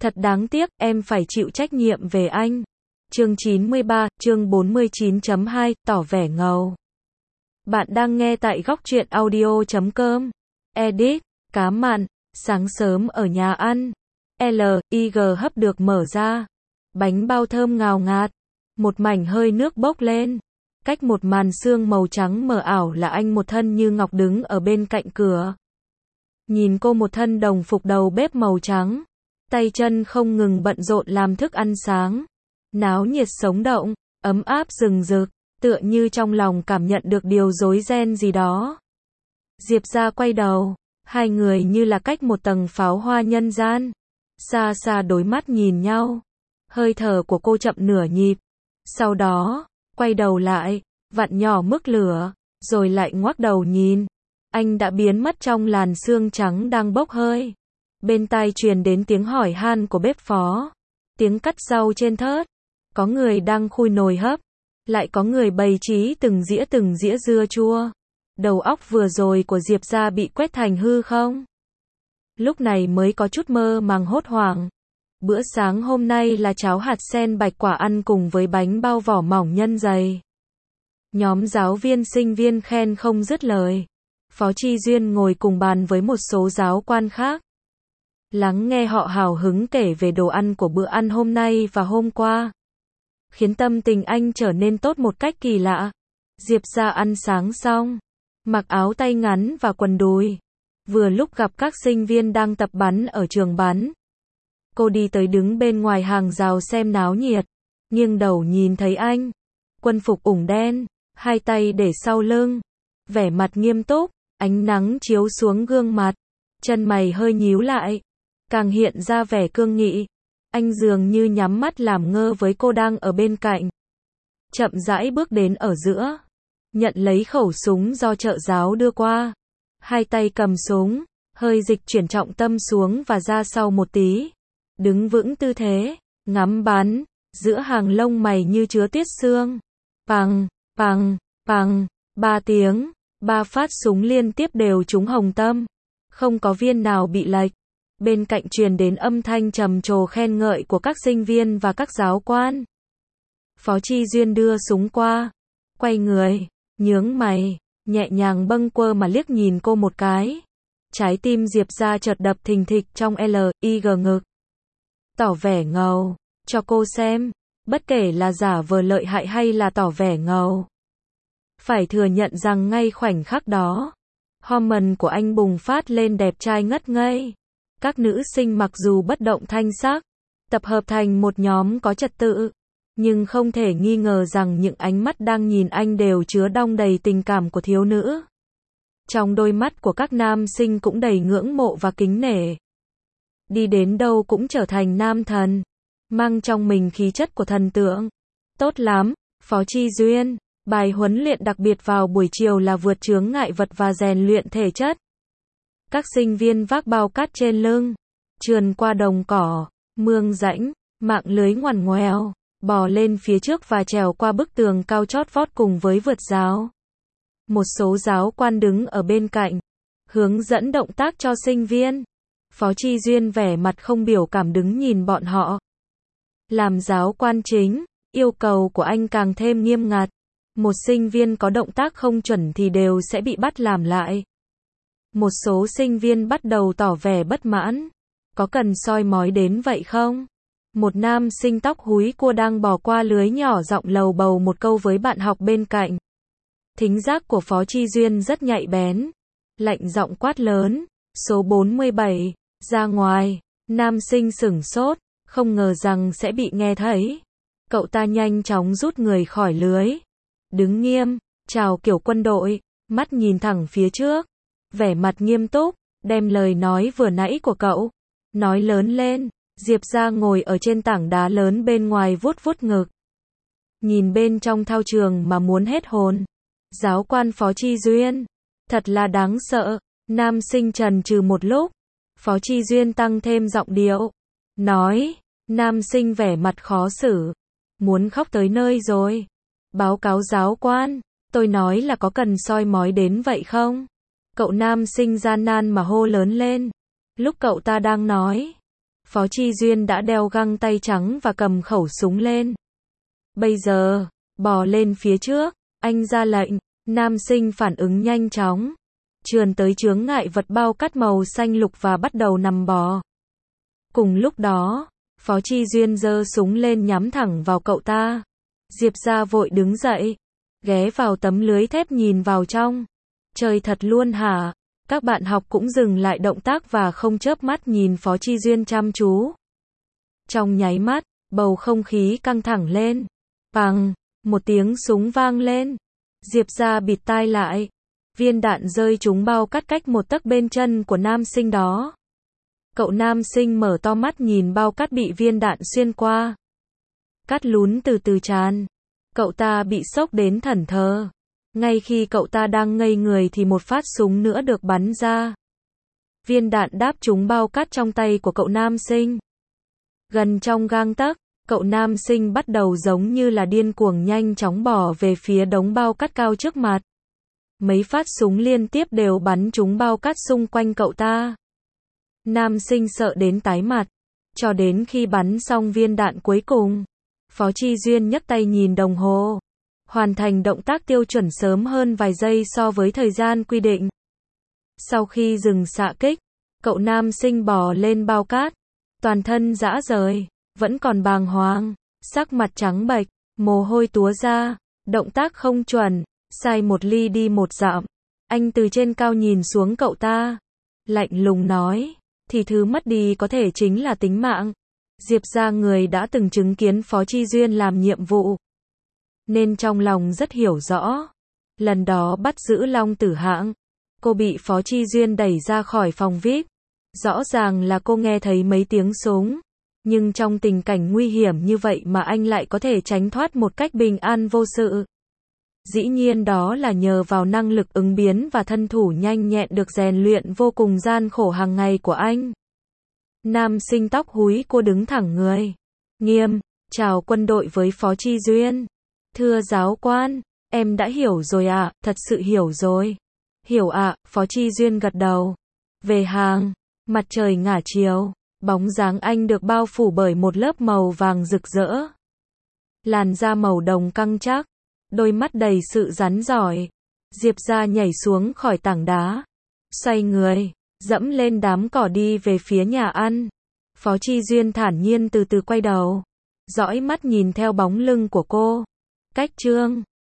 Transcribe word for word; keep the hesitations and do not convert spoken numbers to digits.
Thật đáng tiếc, em phải chịu trách nhiệm về anh. Chương chín mươi ba, chương bốn mươi chín chấm hai, tỏ vẻ ngầu. Bạn đang nghe tại góc truyện audio chấm com. Edit, cá mặn, sáng sớm ở nhà ăn. L I G hấp được mở ra. Bánh bao thơm ngào ngạt. Một mảnh hơi nước bốc lên. Cách một màn sương màu trắng mờ ảo là anh một thân như ngọc đứng ở bên cạnh cửa. Nhìn cô một thân đồng phục đầu bếp màu trắng. Tay chân không ngừng bận rộn làm thức ăn sáng. Náo nhiệt sống động, ấm áp rừng rực, tựa như trong lòng cảm nhận được điều rối ren gì đó. Diệp ra quay đầu, hai người như là cách một tầng pháo hoa nhân gian. Xa xa đối mắt nhìn nhau. Hơi thở của cô chậm nửa nhịp. Sau đó, quay đầu lại, vặn nhỏ mức lửa, rồi lại ngoác đầu nhìn. Anh đã biến mất trong làn sương trắng đang bốc hơi. Bên tai truyền đến tiếng hỏi han của bếp phó. Tiếng cắt rau trên thớt. Có người đang khui nồi hấp. Lại có người bày trí từng dĩa từng dĩa dưa chua. Đầu óc vừa rồi của Diệp ra bị quét thành hư không? Lúc này mới có chút mơ màng hốt hoảng. Bữa sáng hôm nay là cháo hạt sen bạch quả ăn cùng với bánh bao vỏ mỏng nhân dày. Nhóm giáo viên sinh viên khen không dứt lời. Phó Chi Duyên ngồi cùng bàn với một số giáo quan khác. Lắng nghe họ hào hứng kể về đồ ăn của bữa ăn hôm nay và hôm qua. Khiến tâm tình anh trở nên tốt một cách kỳ lạ. Diệp ra ăn sáng xong. Mặc áo tay ngắn và quần đùi. Vừa lúc gặp các sinh viên đang tập bắn ở trường bắn. Cô đi tới đứng bên ngoài hàng rào xem náo nhiệt. Nghiêng đầu nhìn thấy anh. Quân phục ủng đen. Hai tay để sau lưng. Vẻ mặt nghiêm túc. Ánh nắng chiếu xuống gương mặt. Chân mày hơi nhíu lại. Càng hiện ra vẻ cương nghị. Anh dường như nhắm mắt làm ngơ với cô đang ở bên cạnh. Chậm rãi bước đến ở giữa. Nhận lấy khẩu súng do trợ giáo đưa qua. Hai tay cầm súng. Hơi dịch chuyển trọng tâm xuống và ra sau một tí. Đứng vững tư thế. Ngắm bắn. Giữa hàng lông mày như chứa tuyết sương. Pằng, pằng, pằng. Ba tiếng. Ba phát súng liên tiếp đều trúng hồng tâm. Không có viên nào bị lệch. Bên cạnh truyền đến âm thanh trầm trồ khen ngợi của các sinh viên và các giáo quan. Phó Chi Duyên đưa súng qua. Quay người. Nhướng mày. Nhẹ nhàng bâng quơ mà liếc nhìn cô một cái. Trái tim Diệp ra chợt đập thình thịch trong L I G ngực. Tỏ vẻ ngầu. Cho cô xem. Bất kể là giả vờ lợi hại hay là tỏ vẻ ngầu. Phải thừa nhận rằng ngay khoảnh khắc đó. Hormone của anh bùng phát lên đẹp trai ngất ngây. Các nữ sinh mặc dù bất động thanh sắc, tập hợp thành một nhóm có trật tự, nhưng không thể nghi ngờ rằng những ánh mắt đang nhìn anh đều chứa đong đầy tình cảm của thiếu nữ. Trong đôi mắt của các nam sinh cũng đầy ngưỡng mộ và kính nể. Đi đến đâu cũng trở thành nam thần, mang trong mình khí chất của thần tượng. Tốt lắm, Phó Chi Duyên. Bài huấn luyện đặc biệt vào buổi chiều là vượt chướng ngại vật và rèn luyện thể chất. Các sinh viên vác bao cát trên lưng, trườn qua đồng cỏ, mương rãnh, mạng lưới ngoằn ngoèo, bò lên phía trước và trèo qua bức tường cao chót vót cùng với vượt rào. Một số giáo quan đứng ở bên cạnh, hướng dẫn động tác cho sinh viên. Phó Chi Duyên vẻ mặt không biểu cảm đứng nhìn bọn họ. Làm giáo quan chính, yêu cầu của anh càng thêm nghiêm ngặt. Một sinh viên có động tác không chuẩn thì đều sẽ bị bắt làm lại. Một số sinh viên bắt đầu tỏ vẻ bất mãn. Có cần soi mói đến vậy không? Một nam sinh tóc húi cua đang bò qua lưới nhỏ giọng lầu bầu một câu với bạn học bên cạnh. Thính giác của Phó Chi Duyên rất nhạy bén. Lạnh giọng quát lớn. Số bốn mươi bảy, ra ngoài. Nam sinh sửng sốt, không ngờ rằng sẽ bị nghe thấy. Cậu ta nhanh chóng rút người khỏi lưới. Đứng nghiêm, chào kiểu quân đội, mắt nhìn thẳng phía trước. Vẻ mặt nghiêm túc, đem lời nói vừa nãy của cậu. Nói lớn lên. Diệp ra ngồi ở trên tảng đá lớn bên ngoài vuốt vuốt ngực. Nhìn bên trong thao trường mà muốn hết hồn. Giáo quan Phó Chi Duyên. Thật là đáng sợ. Nam sinh trần trừ một lúc. Phó Chi Duyên tăng thêm giọng điệu. Nói. Nam sinh vẻ mặt khó xử. Muốn khóc tới nơi rồi. Báo cáo giáo quan. Tôi nói là có cần soi mói đến vậy không? Cậu nam sinh gian nan mà hô lớn lên. Lúc cậu ta đang nói. Phó Chi Duyên đã đeo găng tay trắng và cầm khẩu súng lên. Bây giờ, bò lên phía trước, anh ra lệnh. Nam sinh phản ứng nhanh chóng, trườn tới chướng ngại vật bao cát màu xanh lục và bắt đầu nằm bò. Cùng lúc đó, Phó Chi Duyên giơ súng lên nhắm thẳng vào cậu ta. Diệp Gia vội đứng dậy, ghé vào tấm lưới thép nhìn vào trong. Trời thật luôn hả? Các bạn học cũng dừng lại động tác và không chớp mắt nhìn Phó Chi Duyên chăm chú. Trong nháy mắt, bầu không khí căng thẳng lên. Bằng, một tiếng súng vang lên. Diệp Gia bịt tai lại. Viên đạn rơi trúng bao cát cách một tấc bên chân của nam sinh đó. Cậu nam sinh mở to mắt nhìn bao cát bị viên đạn xuyên qua. Cát lún từ từ tràn. Cậu ta bị sốc đến thẫn thờ. Ngay khi cậu ta đang ngây người thì một phát súng nữa được bắn ra. Viên đạn đáp trúng bao cát trong tay của cậu nam sinh. Gần trong gang tấc, cậu nam sinh bắt đầu giống như là điên cuồng nhanh chóng bỏ về phía đống bao cát cao trước mặt. Mấy phát súng liên tiếp đều bắn trúng bao cát xung quanh cậu ta. Nam sinh sợ đến tái mặt. Cho đến khi bắn xong viên đạn cuối cùng, Phó Chi Duyên nhấc tay nhìn đồng hồ. Hoàn thành động tác tiêu chuẩn sớm hơn vài giây so với thời gian quy định. Sau khi dừng xạ kích, cậu nam sinh bò lên bao cát. Toàn thân rã rời, vẫn còn bàng hoàng, sắc mặt trắng bệch, mồ hôi túa ra, động tác không chuẩn, sai một ly đi một dặm. Anh từ trên cao nhìn xuống cậu ta, lạnh lùng nói, thì thứ mất đi có thể chính là tính mạng. Diệp Gia người đã từng chứng kiến Phó Chi Duyên làm nhiệm vụ, nên trong lòng rất hiểu rõ. Lần đó bắt giữ Long Tử Hãng, cô bị Phó Chi Duyên đẩy ra khỏi phòng vi ai pi. Rõ ràng là cô nghe thấy mấy tiếng súng, nhưng trong tình cảnh nguy hiểm như vậy mà anh lại có thể tránh thoát một cách bình an vô sự. Dĩ nhiên đó là nhờ vào năng lực ứng biến và thân thủ nhanh nhẹn được rèn luyện vô cùng gian khổ hàng ngày của anh. Nam sinh tóc húi cua đứng thẳng người, nghiêm, chào quân đội với Phó Chi Duyên. Thưa giáo quan, em đã hiểu rồi ạ, à, thật sự hiểu rồi. Hiểu ạ, à, Phó Chi Duyên gật đầu. Về hàng, mặt trời ngả chiều, bóng dáng anh được bao phủ bởi một lớp màu vàng rực rỡ. Làn da màu đồng căng chắc, đôi mắt đầy sự rắn giỏi. Diệp Gia nhảy xuống khỏi tảng đá, xoay người, dẫm lên đám cỏ đi về phía nhà ăn. Phó Chi Duyên thản nhiên từ từ quay đầu, dõi mắt nhìn theo bóng lưng của cô. Cách chương